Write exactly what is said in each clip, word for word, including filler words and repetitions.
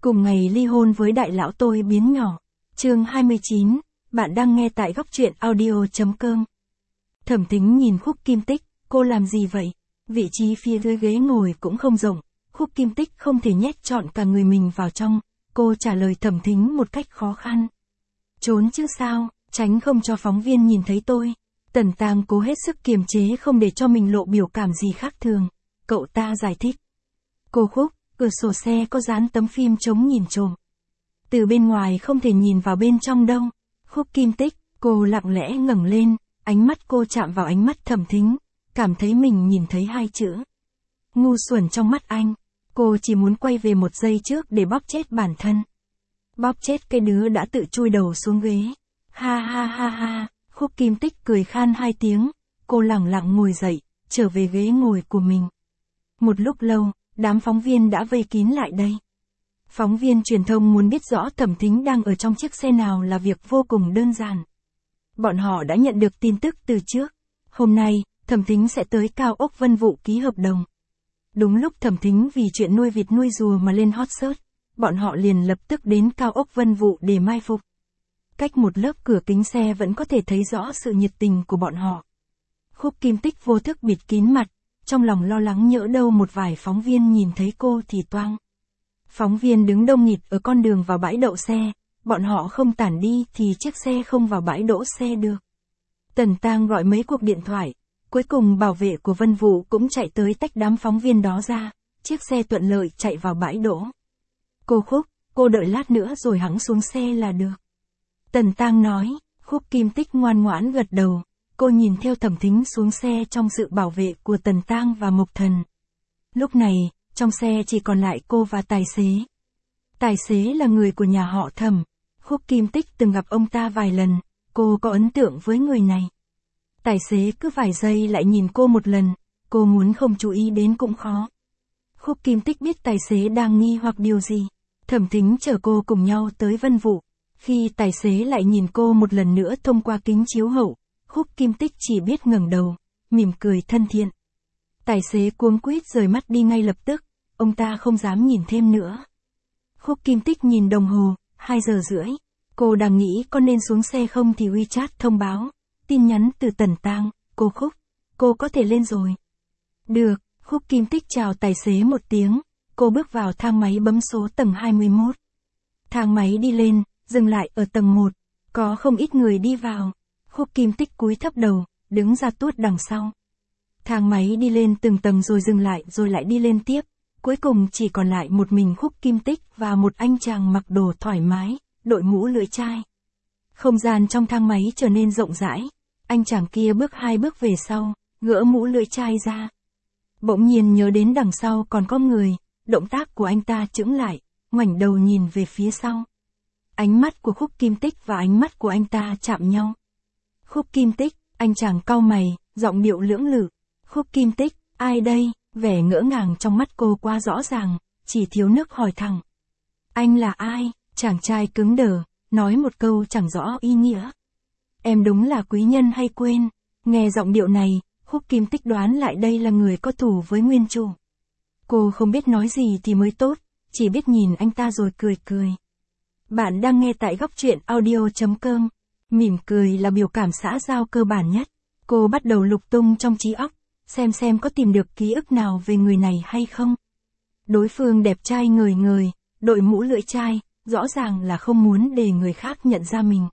Cùng ngày ly hôn với đại lão tôi biến nhỏ. Chương hai mươi chín, bạn đang nghe tại góc truyện audio.com. Thẩm Thính nhìn Khúc Kim Tích, cô làm gì vậy? Vị trí phía dưới ghế ngồi cũng không rộng, Khúc Kim Tích không thể nhét trọn cả người mình vào trong, cô trả lời Thẩm Thính một cách khó khăn. Trốn chứ sao, tránh không cho phóng viên nhìn thấy tôi. Tần Tang cố hết sức kiềm chế không để cho mình lộ biểu cảm gì khác thường. Cậu ta giải thích. Cô Khúc, cửa sổ xe có dán tấm phim chống nhìn trộm. Từ bên ngoài không thể nhìn vào bên trong đâu. Khúc Kim Tích, cô lặng lẽ ngẩng lên, ánh mắt cô chạm vào ánh mắt Thẩm Thính, cảm thấy mình nhìn thấy hai chữ. Ngu xuẩn trong mắt anh. Cô chỉ muốn quay về một giây trước để bóp chết bản thân. Bóp chết cái đứa đã tự chui đầu xuống ghế. Ha ha ha ha, Khúc Kim Tích cười khan hai tiếng, cô lẳng lặng ngồi dậy, trở về ghế ngồi của mình. Một lúc lâu, đám phóng viên đã vây kín lại đây. Phóng viên truyền thông muốn biết rõ Thẩm Thính đang ở trong chiếc xe nào là việc vô cùng đơn giản. Bọn họ đã nhận được tin tức từ trước. Hôm nay, Thẩm Thính sẽ tới Cao ốc Vân Vũ ký hợp đồng. Đúng lúc Thẩm Thính vì chuyện nuôi vịt nuôi rùa mà lên hot search, bọn họ liền lập tức đến Cao ốc Vân Vũ để mai phục. Cách một lớp cửa kính xe vẫn có thể thấy rõ sự nhiệt tình của bọn họ. Khúc Kim Tích vô thức bịt kín mặt, trong lòng lo lắng nhỡ đâu một vài phóng viên nhìn thấy cô thì toang. Phóng viên đứng đông nghịt ở con đường vào bãi đậu xe, bọn họ không tản đi thì chiếc xe không vào bãi đỗ xe được. Tần Tang gọi mấy cuộc điện thoại, cuối cùng bảo vệ của Vân Vũ cũng chạy tới tách đám phóng viên đó ra, chiếc xe thuận lợi chạy vào bãi đỗ. Cô Khúc, cô đợi lát nữa rồi hẵng xuống xe là được. Tần Tang nói. Khúc Kim Tích ngoan ngoãn gật đầu, cô nhìn theo Thẩm Thính xuống xe trong sự bảo vệ của Tần Tang và Mộc Thần. Lúc này, trong xe chỉ còn lại cô và tài xế. Tài xế là người của nhà họ Thẩm. Khúc Kim Tích từng gặp ông ta vài lần, cô có ấn tượng với người này. Tài xế cứ vài giây lại nhìn cô một lần, cô muốn không chú ý đến cũng khó. Khúc Kim Tích biết tài xế đang nghi hoặc điều gì. Thẩm Thính chở cô cùng nhau tới Vân Vũ. Khi tài xế lại nhìn cô một lần nữa thông qua kính chiếu hậu, Khúc Kim Tích chỉ biết ngẩng đầu, mỉm cười thân thiện. Tài xế cuống quýt rời mắt đi ngay lập tức, ông ta không dám nhìn thêm nữa. Khúc Kim Tích nhìn đồng hồ, hai giờ rưỡi. Cô đang nghĩ có nên xuống xe không thì WeChat thông báo, tin nhắn từ Tần Tang, cô Khúc, cô có thể lên rồi. Được, Khúc Kim Tích chào tài xế một tiếng, cô bước vào thang máy bấm số tầng hai mươi mốt. Thang máy đi lên, dừng lại ở tầng một, có không ít người đi vào. Khúc Kim Tích cúi thấp đầu, đứng ra tuốt đằng sau. Thang máy đi lên từng tầng rồi dừng lại rồi lại đi lên tiếp, cuối cùng chỉ còn lại một mình Khúc Kim Tích và một anh chàng mặc đồ thoải mái, đội mũ lưỡi chai. Không gian trong thang máy trở nên rộng rãi, anh chàng kia bước hai bước về sau, gỡ mũ lưỡi chai ra. Bỗng nhiên nhớ đến đằng sau còn có người, động tác của anh ta chững lại, ngoảnh đầu nhìn về phía sau. Ánh mắt của Khúc Kim Tích và ánh mắt của anh ta chạm nhau. Khúc Kim Tích, anh chàng cau mày, giọng điệu lưỡng lự. Khúc Kim Tích, ai đây? Vẻ ngỡ ngàng trong mắt cô quá rõ ràng, chỉ thiếu nước hỏi thẳng. Anh là ai? Chàng trai cứng đờ, nói một câu chẳng rõ ý nghĩa. Em đúng là quý nhân hay quên? Nghe giọng điệu này, Khúc Kim Tích đoán lại đây là người có thù với nguyên chủ. Cô không biết nói gì thì mới tốt, chỉ biết nhìn anh ta rồi cười cười. Bạn đang nghe tại góc truyện audio.com. Mỉm cười là biểu cảm xã giao cơ bản nhất. Cô bắt đầu lục tung trong trí óc, xem xem có tìm được ký ức nào về người này hay không. Đối phương đẹp trai ngời ngời, đội mũ lưỡi chai, rõ ràng là không muốn để người khác nhận ra mình.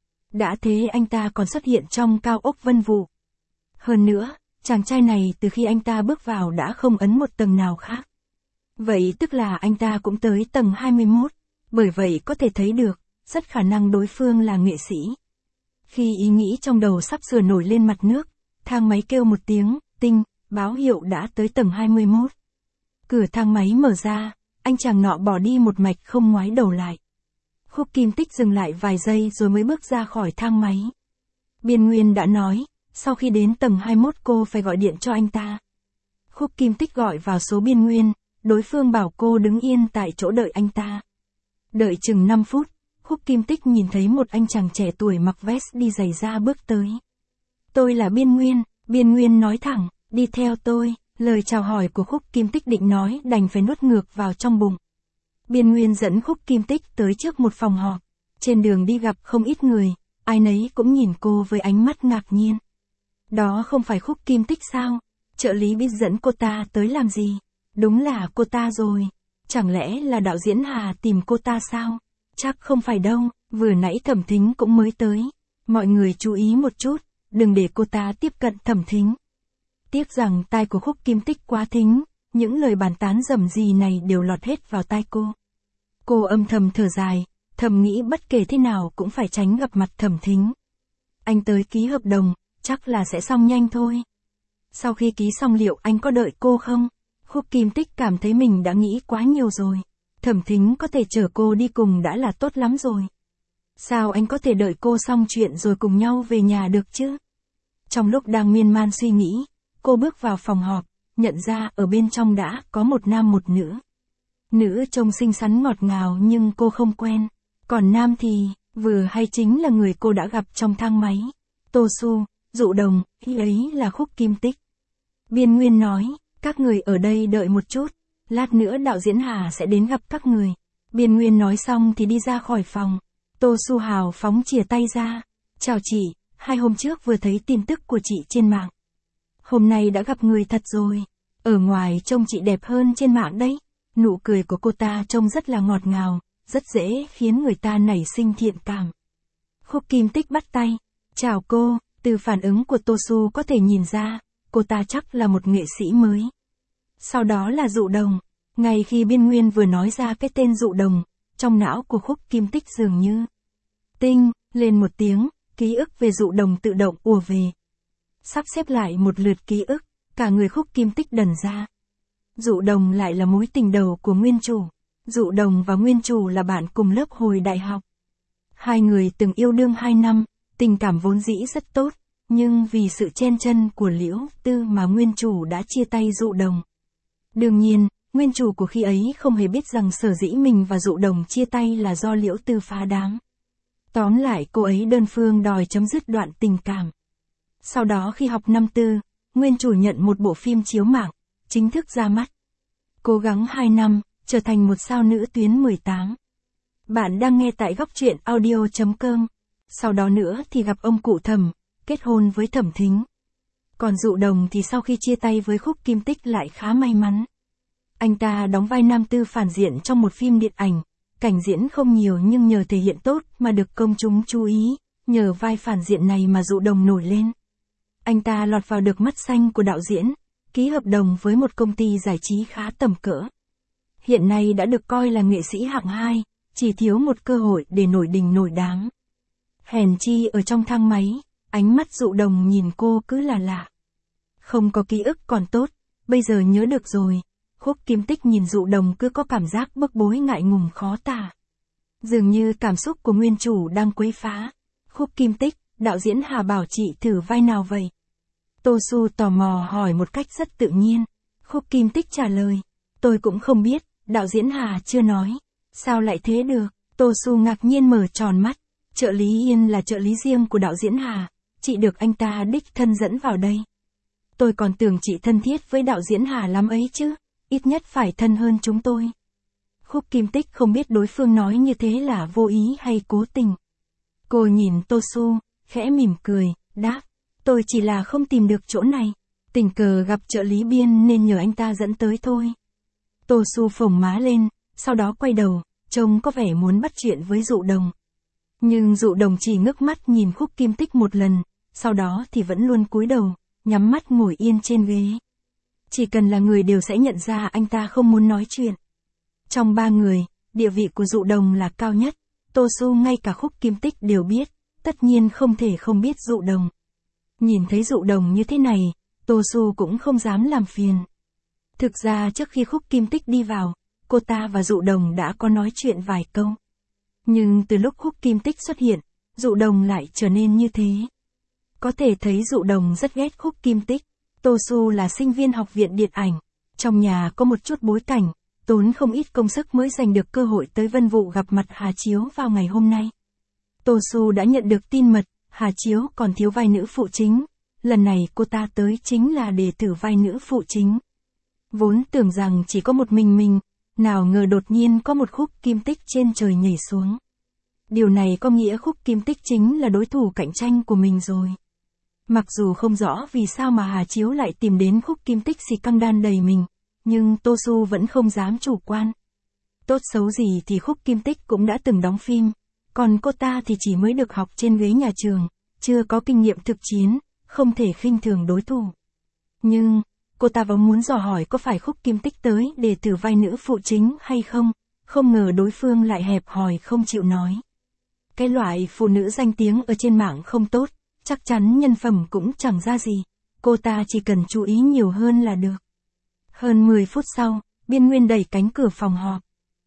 Đã thế anh ta còn xuất hiện trong Cao ốc Vân Vũ. Hơn nữa, chàng trai này từ khi anh ta bước vào đã không ấn một tầng nào khác. Vậy tức là anh ta cũng tới tầng hai mươi mốt. Bởi vậy có thể thấy được, rất khả năng đối phương là nghệ sĩ. Khi ý nghĩ trong đầu sắp sửa nổi lên mặt nước, thang máy kêu một tiếng, tinh, báo hiệu đã tới tầng hai mươi mốt. Cửa thang máy mở ra, anh chàng nọ bỏ đi một mạch không ngoái đầu lại. Khúc Kim Tích dừng lại vài giây rồi mới bước ra khỏi thang máy. Biên Nguyên đã nói, sau khi đến tầng hai mươi mốt cô phải gọi điện cho anh ta. Khúc Kim Tích gọi vào số Biên Nguyên, đối phương bảo cô đứng yên tại chỗ đợi anh ta. Đợi chừng năm phút, Khúc Kim Tích nhìn thấy một anh chàng trẻ tuổi mặc vest đi giày da bước tới. Tôi là Biên Nguyên, Biên Nguyên nói thẳng, đi theo tôi. Lời chào hỏi của Khúc Kim Tích định nói đành phải nuốt ngược vào trong bụng. Biên Nguyên dẫn Khúc Kim Tích tới trước một phòng họp. Trên đường đi gặp không ít người, ai nấy cũng nhìn cô với ánh mắt ngạc nhiên. Đó không phải Khúc Kim Tích sao? Trợ lý biết dẫn cô ta tới làm gì? Đúng là cô ta rồi. Chẳng lẽ là đạo diễn Hà tìm cô ta sao? Chắc không phải đâu, vừa nãy Thẩm Thính cũng mới tới. Mọi người chú ý một chút, đừng để cô ta tiếp cận Thẩm Thính. Tiếc rằng tai của Khúc Kim Tích quá thính, những lời bàn tán rầm rì này đều lọt hết vào tai cô. Cô âm thầm thở dài, thầm nghĩ bất kể thế nào cũng phải tránh gặp mặt Thẩm Thính. Anh tới ký hợp đồng, chắc là sẽ xong nhanh thôi. Sau khi ký xong liệu anh có đợi cô không? Khúc Kim Tích cảm thấy mình đã nghĩ quá nhiều rồi. Thẩm Thính có thể chở cô đi cùng đã là tốt lắm rồi. Sao anh có thể đợi cô xong chuyện rồi cùng nhau về nhà được chứ? Trong lúc đang miên man suy nghĩ, cô bước vào phòng họp, nhận ra ở bên trong đã có một nam một nữ. Nữ trông xinh xắn ngọt ngào nhưng cô không quen. Còn nam thì, vừa hay chính là người cô đã gặp trong thang máy. Tô Xu, Dụ Đồng, ý ấy là Khúc Kim Tích. Biên Nguyên nói, các người ở đây đợi một chút, lát nữa đạo diễn Hà sẽ đến gặp các người. Biên Nguyên nói xong thì đi ra khỏi phòng. Tô Xu hào phóng chìa tay ra. Chào chị, hai hôm trước vừa thấy tin tức của chị trên mạng. Hôm nay đã gặp người thật rồi. Ở ngoài trông chị đẹp hơn trên mạng đấy. Nụ cười của cô ta trông rất là ngọt ngào, rất dễ khiến người ta nảy sinh thiện cảm. Khúc Kim Tích bắt tay. Chào cô, từ phản ứng của Tô Xu có thể nhìn ra, cô ta chắc là một nghệ sĩ mới. Sau đó là Dụ Đồng. Ngay khi Biên Nguyên vừa nói ra cái tên Dụ Đồng, trong não của Khúc Kim Tích dường như tinh lên một tiếng, ký ức về Dụ Đồng tự động ùa về. Sắp xếp lại một lượt ký ức, cả người Khúc Kim Tích đần ra. Dụ Đồng lại là mối tình đầu của nguyên chủ. Dụ Đồng và nguyên chủ là bạn cùng lớp hồi đại học. Hai người từng yêu đương hai năm, tình cảm vốn dĩ rất tốt, nhưng vì sự chen chân của Liễu Tư mà nguyên chủ đã chia tay Dụ Đồng. Đương nhiên, nguyên chủ của khi ấy không hề biết rằng sở dĩ mình và Dụ Đồng chia tay là do Liễu Tư phá đám. Tóm lại cô ấy đơn phương đòi chấm dứt đoạn tình cảm. Sau đó khi học năm tư, nguyên chủ nhận một bộ phim chiếu mạng, chính thức ra mắt. Cố gắng hai năm, trở thành một sao nữ tuyến mười tám. Bạn đang nghe tại góc truyện audio chấm com. Sau đó nữa thì gặp ông cụ Thẩm, kết hôn với Thẩm Thính. Còn Dụ Đồng thì sau khi chia tay với Khúc Kim Tích lại khá may mắn. Anh ta đóng vai nam tư phản diện trong một phim điện ảnh, cảnh diễn không nhiều nhưng nhờ thể hiện tốt mà được công chúng chú ý, nhờ vai phản diện này mà Dụ Đồng nổi lên. Anh ta lọt vào được mắt xanh của đạo diễn, ký hợp đồng với một công ty giải trí khá tầm cỡ. Hiện nay đã được coi là nghệ sĩ hạng hai, chỉ thiếu một cơ hội để nổi đình nổi đám. Hèn chi ở trong thang máy, ánh mắt Dụ Đồng nhìn cô cứ là lạ. Không có ký ức còn tốt, bây giờ nhớ được rồi. Khúc Kim Tích nhìn Dụ Đồng cứ có cảm giác bức bối ngại ngùng khó tả. Dường như cảm xúc của nguyên chủ đang quấy phá. Khúc Kim Tích, đạo diễn Hà bảo chị thử vai nào vậy? Tô Xu tò mò hỏi một cách rất tự nhiên. Khúc Kim Tích trả lời, tôi cũng không biết, đạo diễn Hà chưa nói. Sao lại thế được? Tô Xu ngạc nhiên mở tròn mắt. Trợ lý Yên là trợ lý riêng của đạo diễn Hà, chị được anh ta đích thân dẫn vào đây. Tôi còn tưởng chị thân thiết với đạo diễn Hà lắm ấy chứ, ít nhất phải thân hơn chúng tôi. Khúc Kim Tích không biết đối phương nói như thế là vô ý hay cố tình. Cô nhìn Tô Xu, khẽ mỉm cười, đáp, tôi chỉ là không tìm được chỗ này, tình cờ gặp trợ lý Biên nên nhờ anh ta dẫn tới thôi. Tô Xu phồng má lên, sau đó quay đầu, trông có vẻ muốn bắt chuyện với Dụ Đồng. Nhưng Dụ Đồng chỉ ngước mắt nhìn Khúc Kim Tích một lần, sau đó thì vẫn luôn cúi đầu, nhắm mắt ngồi yên trên ghế. Chỉ cần là người đều sẽ nhận ra anh ta không muốn nói chuyện. Trong ba người, địa vị của Dụ Đồng là cao nhất, Tô Xu ngay cả Khúc Kim Tích đều biết, tất nhiên không thể không biết Dụ Đồng. Nhìn thấy Dụ Đồng như thế này, Tô Xu cũng không dám làm phiền. Thực ra trước khi Khúc Kim Tích đi vào, cô ta và Dụ Đồng đã có nói chuyện vài câu. Nhưng từ lúc Khúc Kim Tích xuất hiện, Dụ Đồng lại trở nên như thế. Có thể thấy Dụ Đồng rất ghét Khúc Kim Tích. Tô Xu là sinh viên học viện điện ảnh, trong nhà có một chút bối cảnh, tốn không ít công sức mới giành được cơ hội tới Vân Vũ gặp mặt Hà Chiếu vào ngày hôm nay. Tô Xu đã nhận được tin mật, Hà Chiếu còn thiếu vai nữ phụ chính, lần này cô ta tới chính là để thử vai nữ phụ chính. Vốn tưởng rằng chỉ có một mình mình, nào ngờ đột nhiên có một khúc kim tích trên trời nhảy xuống. Điều này có nghĩa khúc kim tích chính là đối thủ cạnh tranh của mình rồi. Mặc dù không rõ vì sao mà Hà Chiếu lại tìm đến khúc kim tích xì căng đan đầy mình, nhưng Tô Xu vẫn không dám chủ quan. Tốt xấu gì thì khúc kim tích cũng đã từng đóng phim, còn cô ta thì chỉ mới được học trên ghế nhà trường, chưa có kinh nghiệm thực chiến, không thể khinh thường đối thủ. Nhưng, cô ta vốn muốn dò hỏi có phải khúc kim tích tới để thử vai nữ phụ chính hay không, không ngờ đối phương lại hẹp hòi không chịu nói. Cái loại phụ nữ danh tiếng ở trên mạng không tốt, chắc chắn nhân phẩm cũng chẳng ra gì, cô ta chỉ cần chú ý nhiều hơn là được. Hơn mười phút sau, Biên Nguyên đẩy cánh cửa phòng họp.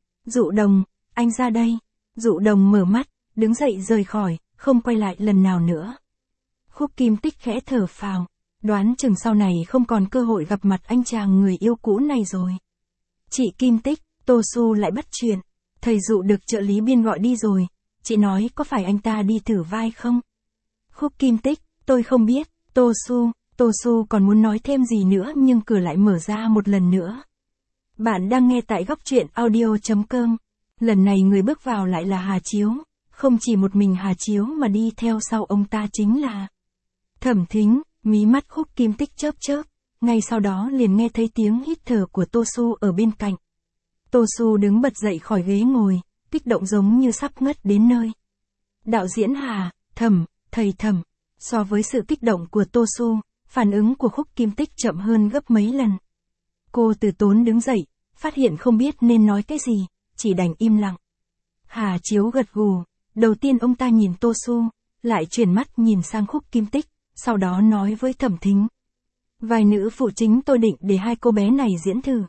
Dụ Đồng, anh ra đây. Dụ Đồng mở mắt, đứng dậy rời khỏi, không quay lại lần nào nữa. Khúc kim tích khẽ thở phào, đoán chừng sau này không còn cơ hội gặp mặt anh chàng người yêu cũ này rồi. Chị Kim Tích, Tô Xu lại bắt chuyện. Thầy Dụ được trợ lý Biên gọi đi rồi, chị nói có phải anh ta đi thử vai không? Khúc kim tích, tôi không biết. Tô Xu, Tô Xu còn muốn nói thêm gì nữa nhưng cửa lại mở ra một lần nữa. Bạn đang nghe tại góc truyện audio chấm com. Lần này người bước vào lại là Hà Chiếu. Không chỉ một mình Hà Chiếu mà đi theo sau ông ta chính là Thẩm Thính. Mí mắt khúc kim tích chớp chớp. Ngay sau đó liền nghe thấy tiếng hít thở của Tô Xu ở bên cạnh. Tô Xu đứng bật dậy khỏi ghế ngồi, kích động giống như sắp ngất đến nơi. Đạo diễn Hà, Thẩm, thầy Thẩm. So với sự kích động của Tô Xu, phản ứng của khúc kim tích chậm hơn gấp mấy lần. Cô từ tốn đứng dậy, phát hiện không biết nên nói cái gì, chỉ đành im lặng. Hà Chiếu gật gù, đầu tiên ông ta nhìn Tô Xu, lại chuyển mắt nhìn sang khúc kim tích, sau đó nói với Thẩm Thính. Vai nữ phụ chính tôi định để hai cô bé này diễn thử.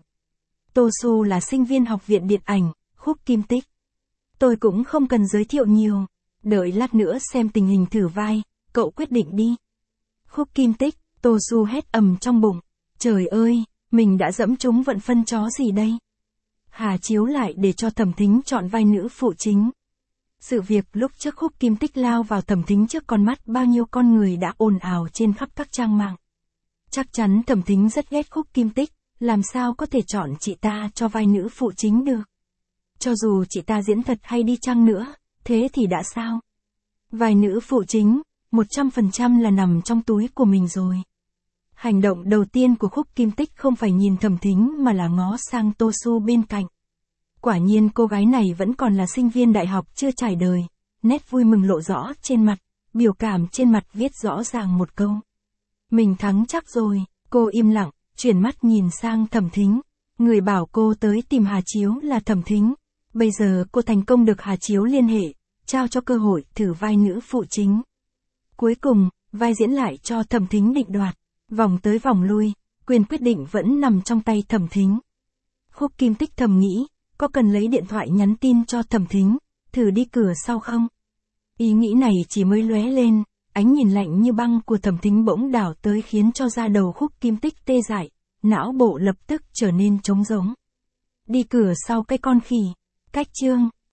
Tô Xu là sinh viên học viện điện ảnh, khúc kim tích. Tôi cũng không cần giới thiệu nhiều, đợi lát nữa xem tình hình thử vai, cậu quyết định đi. Khúc kim tích, Tô Xu hét ầm trong bụng. Trời ơi, mình đã dẫm trúng vận phân chó gì đây? Hà Chiếu lại để cho Thẩm Thính chọn vai nữ phụ chính. Sự việc lúc trước khúc kim tích lao vào Thẩm Thính trước con mắt bao nhiêu con người đã ồn ào trên khắp các trang mạng. Chắc chắn Thẩm Thính rất ghét khúc kim tích, làm sao có thể chọn chị ta cho vai nữ phụ chính được. Cho dù chị ta diễn thật hay đi chăng nữa, thế thì đã sao? Vai nữ phụ chính, một trăm phần trăm là nằm trong túi của mình rồi. Hành động đầu tiên của khúc kim tích không phải nhìn Thẩm Thính mà là ngó sang Tô Xu bên cạnh. Quả nhiên cô gái này vẫn còn là sinh viên đại học chưa trải đời, nét vui mừng lộ rõ trên mặt, biểu cảm trên mặt viết rõ ràng một câu. Mình thắng chắc rồi, cô im lặng, chuyển mắt nhìn sang Thẩm Thính. Người bảo cô tới tìm Hà Chiếu là Thẩm Thính. Bây giờ cô thành công được Hà Chiếu liên hệ, trao cho cơ hội thử vai nữ phụ chính. Cuối cùng, vai diễn lại cho Thẩm Thính định đoạt. Vòng tới vòng lui, quyền quyết định vẫn nằm trong tay Thẩm Thính. Khúc kim tích thầm nghĩ, có cần lấy điện thoại nhắn tin cho Thẩm Thính, thử đi cửa sau không? Ý nghĩ này chỉ mới lóe lên, ánh nhìn lạnh như băng của Thẩm Thính bỗng đảo tới khiến cho da đầu khúc kim tích tê dại, não bộ lập tức trở nên trống rỗng. Đi cửa sau cái con khỉ, cách chương.